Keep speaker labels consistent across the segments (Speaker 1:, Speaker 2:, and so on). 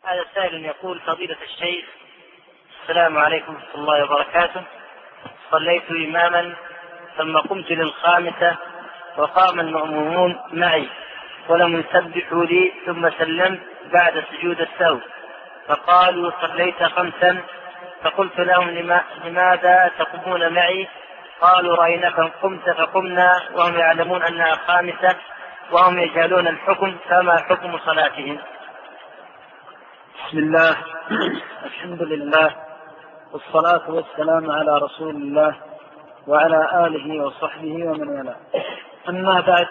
Speaker 1: هذا سائل يقول: فضيلة الشيخ، السلام عليكم ورحمة الله وبركاته. صليت إماما ثم قمت للخامسة وقام المأمومون معي ولم يسبحوا لي، ثم سلمت بعد سجود السهو فقالوا: صليت خمسا. فقلت لهم: لماذا تقومون معي؟ قالوا: رأيناكم قمت فقمنا، وهم يعلمون أنها خامسة وهم يجهلون الحكم، فما حكم صلاتهم؟
Speaker 2: بسم الله الحمد لله والصلاة والسلام على رسول الله وعلى آله وصحبه ومن والاه. أما بعد،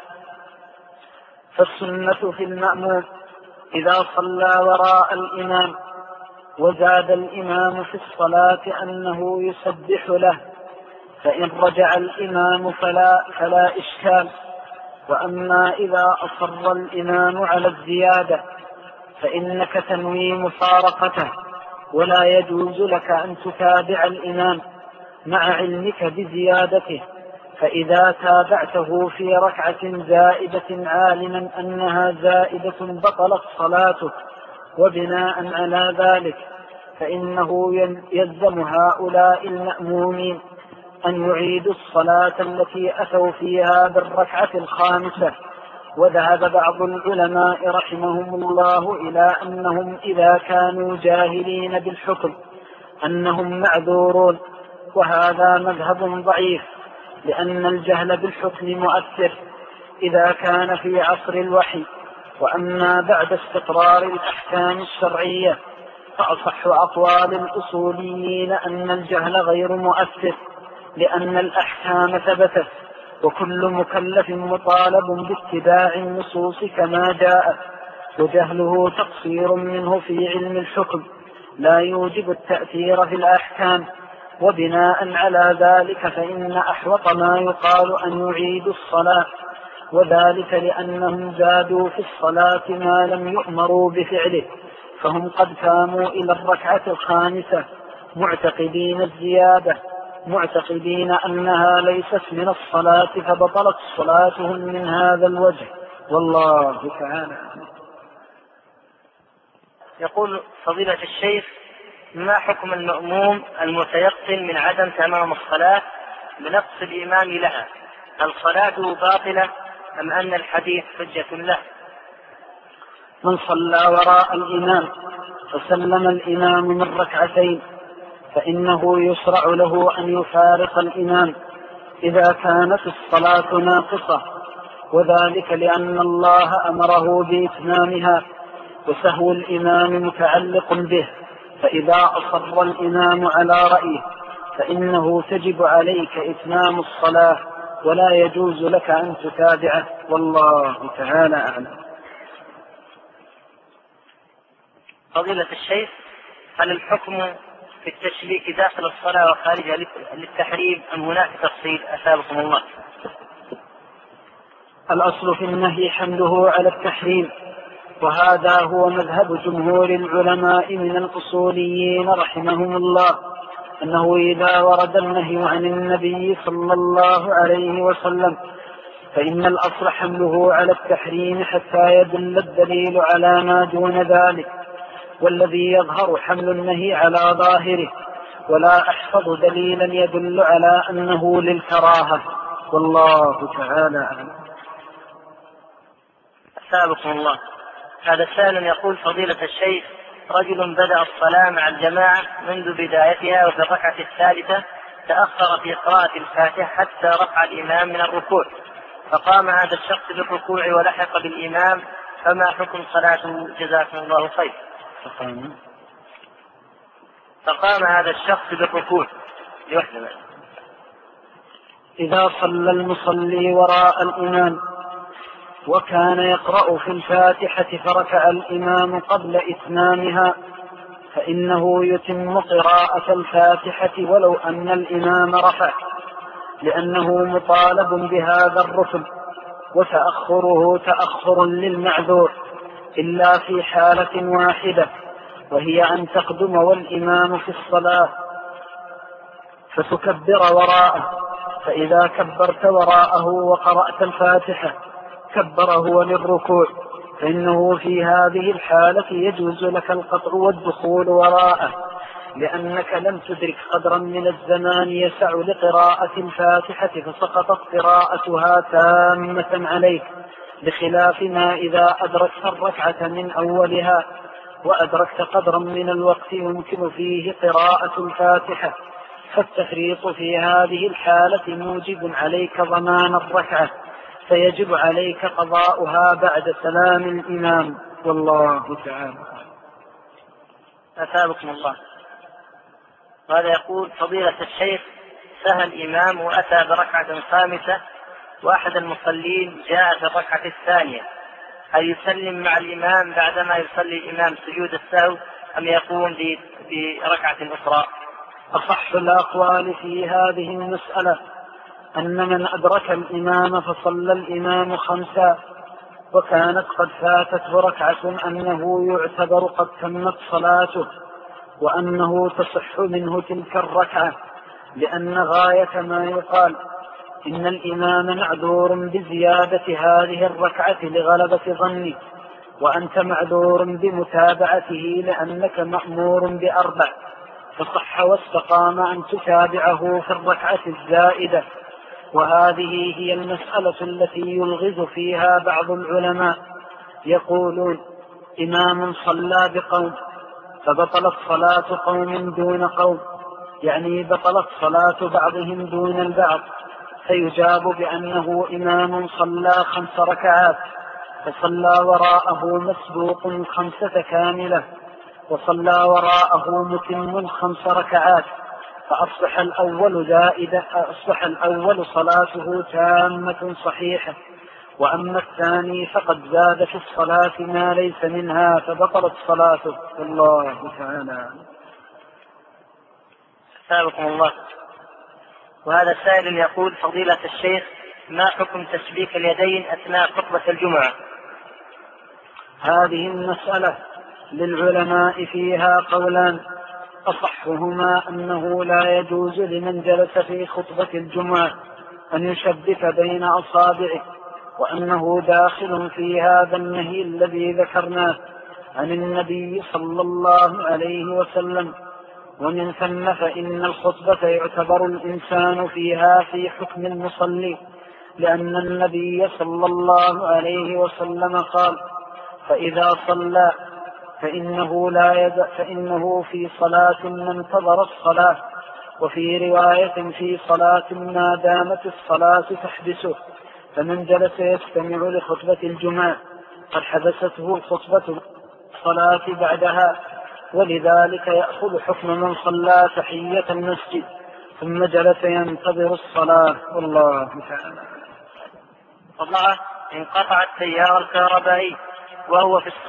Speaker 2: فالسنة في المأموم إذا صلى وراء الإمام وزاد الإمام في الصلاة أنه يسبح له، فإن رجع الإمام فلا إشكال. وأما إذا أصر الإمام على الزيادة فإنك تنوي مفارقته، ولا يجوز لك أن تتابع الإمام مع علمك بزيادته، فإذا تابعته في ركعة زائدة عالما أنها زائدة بطلت صلاتك. وبناء على ذلك فإنه يلزم هؤلاء المأمومين أن يعيدوا الصلاة التي أتوا فيها بالركعة الخامسة. وذهب بعض العلماء رحمهم الله إلى أنهم إذا كانوا جاهلين بالحكم أنهم معذورون، وهذا مذهب ضعيف، لأن الجهل بالحكم مؤثر إذا كان في عصر الوحي. وأما بعد استقرار الأحكام الشرعية فأصح أقوال الأصوليين أن الجهل غير مؤثر، لأن الأحكام ثبتت، وكل مكلف مطالب باتباع النصوص كما جاءت، وجهله تقصير منه في علم الحكم لا يوجب التأثير في الأحكام. وبناء على ذلك فإن أحوط ما يقال أن يعيدوا الصلاة، وذلك لأنهم زادوا في الصلاة ما لم يؤمروا بفعله، فهم قد قاموا إلى الركعة الخامسة معتقدين الزيادة، معتقدين أنها ليست من الصلاة، فبطلت صلاتهم من هذا الوجه، والله تعالى.
Speaker 1: يقول: فضيلة الشيخ، ما حكم المأموم المتيقن من عدم تمام الصلاة بنقص الإمام لها؟ هل صلاته باطلة أم أن الحديث حجة له؟
Speaker 2: من صلى وراء الإمام فسلم الإمام من ركعتين فإنه يشرع له أن يفارق الإمام إذا كانت الصلاة ناقصة، وذلك لأن الله أمره بإتمامها، وسهو الإمام متعلق به، فإذا أصر الإمام على رأيه فإنه تجب عليك إتمام الصلاة، ولا يجوز لك أن تتابعه، والله تعالى أعلم.
Speaker 1: فضيلة الشيخ، هل الحكم في التشبيك داخل الصلاة وخارجها للتحريم أم هناك تفصيل؟ أثابكم الله.
Speaker 2: الأصل في النهي حمله على التحريم، وهذا هو مذهب جمهور العلماء من الأصوليين رحمهم الله، أنه إذا ورد النهي عن النبي صلى الله عليه وسلم فإن الأصل حمله على التحريم حتى يدل الدليل على ما دون ذلك، والذي يظهر حمل النهي على ظاهره، ولا أحفظ دليلا يدل على أنه للكراهة، والله تعالى أعلم.
Speaker 1: أثابكم الله. هذا سائل يقول: فضيلة الشيخ، رجل بدأ الصلاة مع الجماعة منذ بدايتها، وفي الركعة الثالثة تأخر في قراءة الفاتحة حتى رفع الإمام من الركوع، فقام هذا الشخص بالركوع ولحق بالإمام، فما حكم صلاته؟ جزاكم الله خير. فقام هذا الشخص بالركوع لوحده.
Speaker 2: إذا صلى المصلي وراء الإمام وكان يقرأ في الفاتحة فركع الإمام قبل إتمامها فإنه يتم قراءة الفاتحة ولو أن الإمام رفع، لأنه مطالب بهذا الركن، وتأخره تأخر للمعذور إلا في حالة واحدة، وهي أن تقدم والإمام في الصلاة فتكبر وراءه، فإذا كبرت وراءه وقرأت الفاتحة كبر هو للركوع، فإنه في هذه الحالة يجوز لك القطع والدخول وراءه، لأنك لم تدرك قدرا من الزمان يسع لقراءة الفاتحة فسقطت قراءتها تامة عليك، بخلاف ما إذا أدركت الركعة من أولها وأدركت قدرا من الوقت يمكن فيه قراءة الفاتحة، فالتفريط في هذه الحالة موجب عليك ضمان الركعة، فيجب عليك قضاؤها بعد سلام الإمام، والله تعالى.
Speaker 1: أثابكم الله. وهذا يقول: فضيلة الشيخ، سهى الإمام وأتى بركعة خامسة وأحد المصلين جاء في الركعة الثانية، هل يسلم مع الإمام بعدما يصلي الإمام سجود السهو أم يقوم بركعة أخرى؟
Speaker 2: أصح الأقوال في هذه المسألة أن من أدرك الإمام فصلى الإمام خمسا وكانت قد فاتته ركعة أنه يعتبر قد تمت صلاته، وأنه تصح منه تلك الركعة، لأن غاية ما يقال إن الإمام معذور بزيادة هذه الركعة لغلبة ظنه، وأنت معذور بمتابعته لأنك مأمور بأربع، فصح واستقام أن تتابعه في الركعة الزائدة. وهذه هي المسألة التي يلغز فيها بعض العلماء، يقولون: إمام صلى بقوم فبطلت صلاة قوم دون قوم، يعني بطلت صلاة بعضهم دون البعض، فيجاب بأنه إمام صلى 5 ركعات فصلى وراءه مسبوق 5 كاملة، وصلى وراءه متم 5 ركعات، فأصبح الأول صلاته تامة صحيحة، وأما الثاني فقد زاد في الصلاة ما ليس منها فبطلت صلاته، والله تعالى.
Speaker 1: أثابكم الله. وهذا سائل يقول: فضيلة الشيخ، ما حكم تشبيك اليدين أثناء خطبة الجمعة؟
Speaker 2: هذه المسألة للعلماء فيها قولان، أصحهما أنه لا يجوز لمن جلس في خطبة الجمعة أن يشبك بين أصابعه، وأنه داخل في هذا النهي الذي ذكرناه عن النبي صلى الله عليه وسلم، ومن ثم فإن الخطبة يعتبر الإنسان فيها في حكم المصلي، لأن النبي صلى الله عليه وسلم قال: فإذا صلى فإنه في صلاة ما انتظر الصلاة، وفي رواية في صلاة ما دامت الصلاة تحبسه، فمن جلس يستمع لخطبة الجمعة قد حبسته خطبة الصلاة بعدها، ولذلك يأخذ حكم من صلى تحية المسجد ثم جلس ينتظر الصلاة، والله تعالى.
Speaker 1: والله انقطع التيار الكهربائي وهو في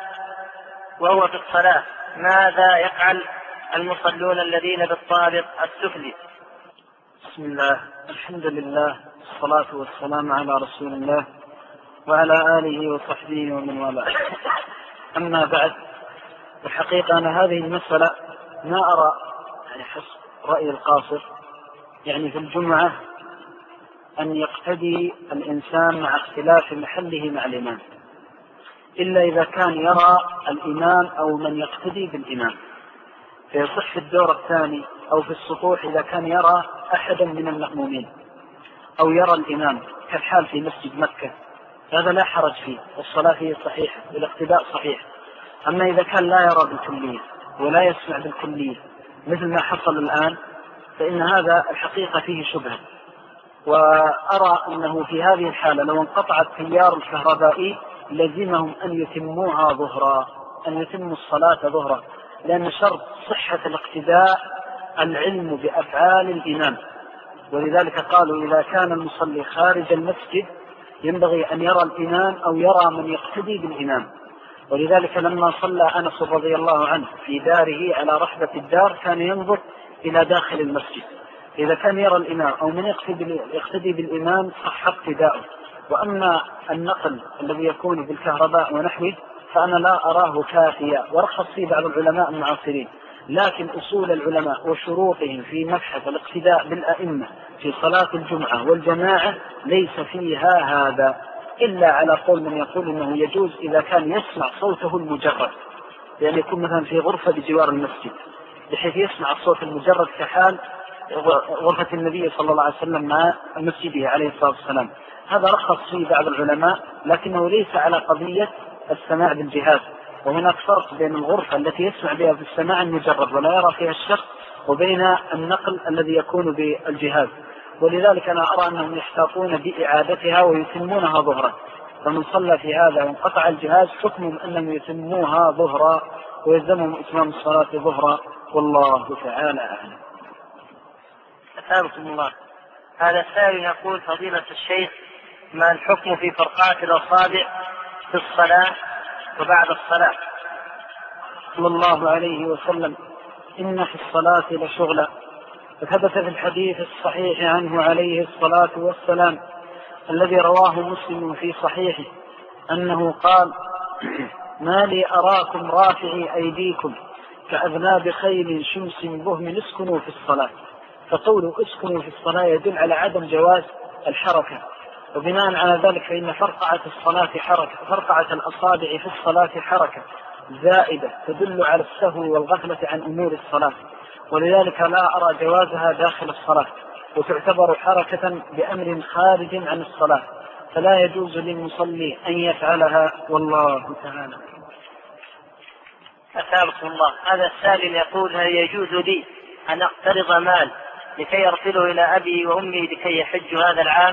Speaker 1: الصلاة ماذا يفعل المصلون الذين بالطابق السفلي؟
Speaker 2: بسم الله، الحمد لله، الصلاة والسلام على رسول الله وعلى آله وصحبه ومن والاه. أما بعد، الحقيقة أنا هذه المسألة ما أرى حسب رأي القاصر في الجمعة أن يقتدي الإنسان مع اختلاف محله مع الإمام، إلا إذا كان يرى الإمام أو من يقتدي بالإمام، فيصح في الدور الثاني أو في السطوح إذا كان يرى أحدا من المأمومين أو يرى الإمام، كالحال في مسجد مكة، هذا لا حرج فيه، والصلاة فيه صحيحة والاقتداء صحيح. أما إذا كان لا يرى بالكلية ولا يسمع بالكلية مثل ما حصل الآن، فإن هذا الحقيقة فيه شبهة، وأرى أنه في هذه الحالة لو انقطع التيار الكهربائي لزمهم أن يتموها ظهرا، أن يتموا الصلاة ظهرا، لأن شرط صحة الاقتداء العلم بأفعال الإمام، ولذلك قالوا إذا كان المصلي خارج المسجد ينبغي أن يرى الإمام أو يرى من يقتدي بالإمام. ولذلك لما صلى أنس رضي الله عنه في داره على رحبة الدار كان ينظر إلى داخل المسجد، إذا كان يرى الإمام أو من يقتدي بالإمام صح اقتداؤه. وأما النقل الذي يكون بالكهرباء ونحوه فأنا لا أراه كافيا، ورخص فيه بعض العلماء المعاصرين، لكن أصول العلماء وشروطهم في مبحث الاقتداء بالأئمة في صلاة الجمعة والجماعة ليس فيها هذا، إلا على قول من يقول إنه يجوز إذا كان يسمع صوته المجرد، لأن يكون مثلا في غرفة بجوار المسجد بحيث يسمع الصوت المجرد كحال غرفة النبي صلى الله عليه وسلم مع مسجده عليه الصلاة والسلام. هذا رخص فيه بعض العلماء، لكنه ليس على قضية السماع بالجهاز. وهناك فرق بين الغرفة التي يسمع بها في السماع المجرد ولا يرى فيها الشخص، وبين النقل الذي يكون بالجهاز. ولذلك أنا أرى أنهم يحتاطون بإعادتها ويتمونها ظهرا، فمن صلى في هذا وانقطع الجهاز حكمهم أنهم يتموها ظهرا ويلزمهم إتمام الصلاة ظهرا، والله تعالى أعلم.
Speaker 1: أثابكم الله. هذا السائل يقول: فضيلة الشيخ، ما الحكم في فرقات الأصابع في الصلاة وبعد الصلاة؟
Speaker 2: صلى الله عليه وسلم: إن في الصلاة لشغلا. فثبت في الحديث الصحيح عنه عليه الصلاة والسلام الذي رواه مسلم في صحيحه أنه قال: ما لي أراكم رافعي أيديكم كأذناب خيل شمس بهم اسكنوا في الصلاة. فقوله اسكنوا في الصلاة يدل على عدم جواز الحركة، وبناء على ذلك فإن فرقعة الصلاة حركة، فرقعة الأصابع في الصلاة حركة زائدة تدل على السهو والغفلة عن أمور الصلاة، ولذلك لا أرى جوازها داخل الصلاة، وتعتبر حركة بأمر خارج عن الصلاة، فلا يجوز للمصلي أن يفعلها، والله تعالى.
Speaker 1: أثابكم الله. هذا السائل يقول: هل يجوز لي أن أقترض مال لكي أرسله إلى أبي وأمي لكي يحجوا هذا العام؟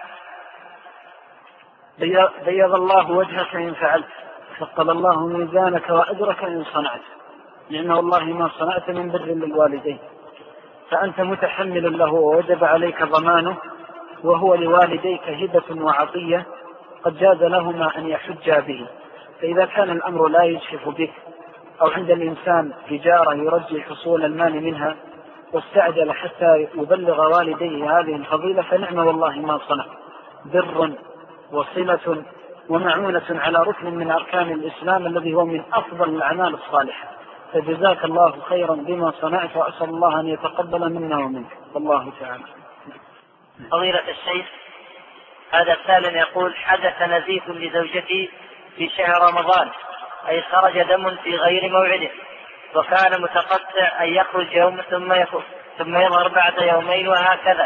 Speaker 2: بيض الله وجهك إن فعلت، ثقل الله ميزانك وأجرك إن صنعت، لأن والله ما صنعت من بر للوالدين، فأنت متحمل له ووجب عليك ضمانه، وهو لوالديك هبة وعطية قد جاز لهما أن يحجا به. فإذا كان الأمر لا يجحف بك، أو عند الإنسان تجارة يرجي حصول المال منها واستعجل حتى يبلغ والديه هذه الفضيلة، فنعم والله ما صنع، بر وصلة ومعونة على ركن من أركان الإسلام الذي هو من أفضل الأعمال الصالحة. فجزاك الله خيرا بما صنعت، وأسأل الله أن يتقبل منا ومنك، والله تعالى.
Speaker 1: فضيلة الشيخ، هذا السائل يقول: حدث نزيف لزوجتي في شهر رمضان، أي خرج دم في غير موعده، وكان متقطع أن يخرج يوم ثم يظهر بعد يومين وهكذا.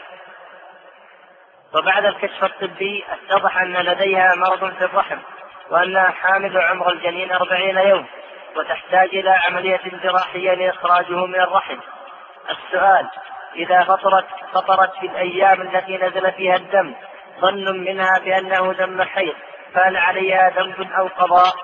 Speaker 1: وبعد الكشف الطبي اتضح أن لديها مرض في الرحم، وأنها حامل عمر الجنين 40 يوم، وتحتاج إلى عملية جراحية لإخراجه من الرحم. السؤال: إذا فطرت في الأيام التي نزل فيها الدم ظن منها بأنه دم حيض، فهل عليها ذنب أو قضاء؟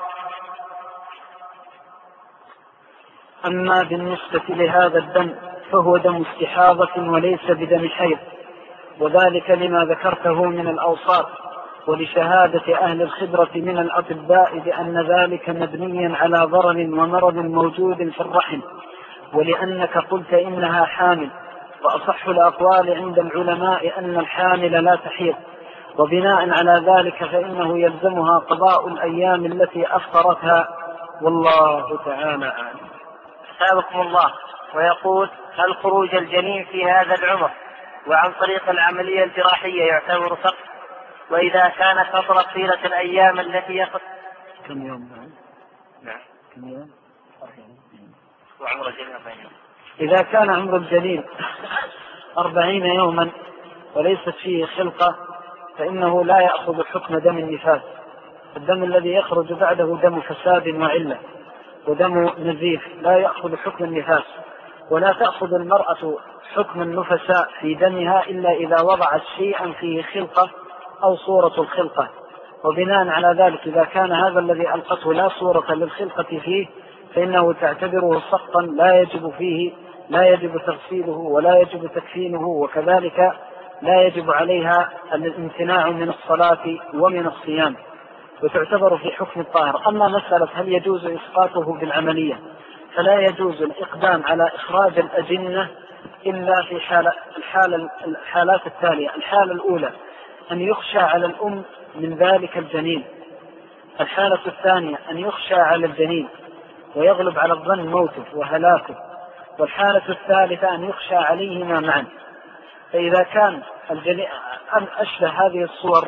Speaker 2: أما بالنسبة لهذا الدم فهو دم استحاضة وليس بدم حيض، وذلك لما ذكرته من الأوصاف، ولشهادة أهل الخبرة من الأطباء بأن ذلك مبني على ضرر ومرض موجود في الرحم، ولأنك قلت إنها حامل، وأصح الأقوال عند العلماء أن الحامل لا تحيض، وبناء على ذلك فإنه يلزمها قضاء الأيام التي أفطرتها، والله تعالى أعلم.
Speaker 1: أثابكم الله. ويقول: هل خروج الجنين في هذا العمر وعن طريق العملية الجراحية يعتبر سقط؟ وإذا كانت فترة طيلة الأيام التي
Speaker 2: كم يوم؟
Speaker 1: نعم.
Speaker 2: كم يوم؟
Speaker 1: وعمر الجنين 40 يوم.
Speaker 2: إذا كان عمر الجنين 40 يوما وليست فيه خلقة فإنه لا يأخذ حكم دم النفاس. الدم الذي يخرج بعده دم فساد وعلة، ودم نزيف، لا يأخذ حكم النفاس. ولا تأخذ المرأة حكم النفساء في دمها إلا إذا وضعت شيئا فيه خلقة أو صورة الخلقة، وبناء على ذلك إذا كان هذا الذي ألقته لا صورة للخلقة فيه فإنه تعتبره سقطا لا يجب تغسيله ولا يجب تكفينه، وكذلك لا يجب عليها الامتناع من الصلاة ومن الصيام، وتعتبر في حكم الطاهر. أما مسألة هل يجوز إسقاطه بالعملية فلا يجوز الإقدام على إخراج الأجنة إلا في الحالات التالية: الحالة الأولى أن يخشى على الأم من ذلك الجنين، الحالة الثانية أن يخشى على الجنين ويغلب على الظن موته وهلاكه، والحالة الثالثة أن يخشى عليهما معا. فإذا كان الجنين أشبه هذه الصور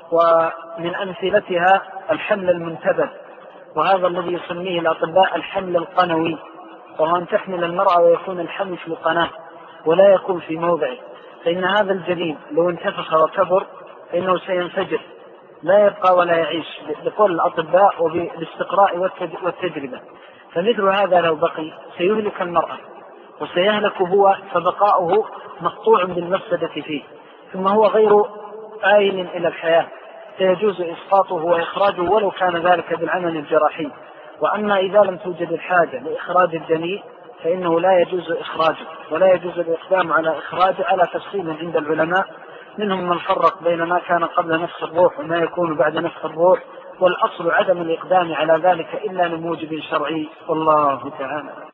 Speaker 2: ومن أمثلتها الحمل المنتبذ، وهذا الذي يسميه الأطباء الحمل القنوي، وهو أن تحمل المرأة ويكون الحمل في القناة ولا يكون في موضعه، فإن هذا الجنين لو انتفخ وكبر فإنه سينفجر لا يبقى ولا يعيش بقول الأطباء وبالاستقراء والتجربة. فمثل هذا لو بقي سيهلك المرأة وسيهلك هو، فبقاؤه مقطوع بالمفسدة فيه، ثم هو غير آيل إلى الحياة، فيجوز إسقاطه وإخراجه ولو كان ذلك بالعمل الجراحي. وأما إذا لم توجد الحاجة لإخراج الجنين فإنه لا يجوز إخراجه ولا يجوز الإقدام على إخراجه على تفصيل عند العلماء، منهم من فرق بين ما كان قبل نفخ الروح وما يكون بعد نفخ الروح، والأصل عدم الإقدام على ذلك إلا لموجب شرعي، والله تعالى.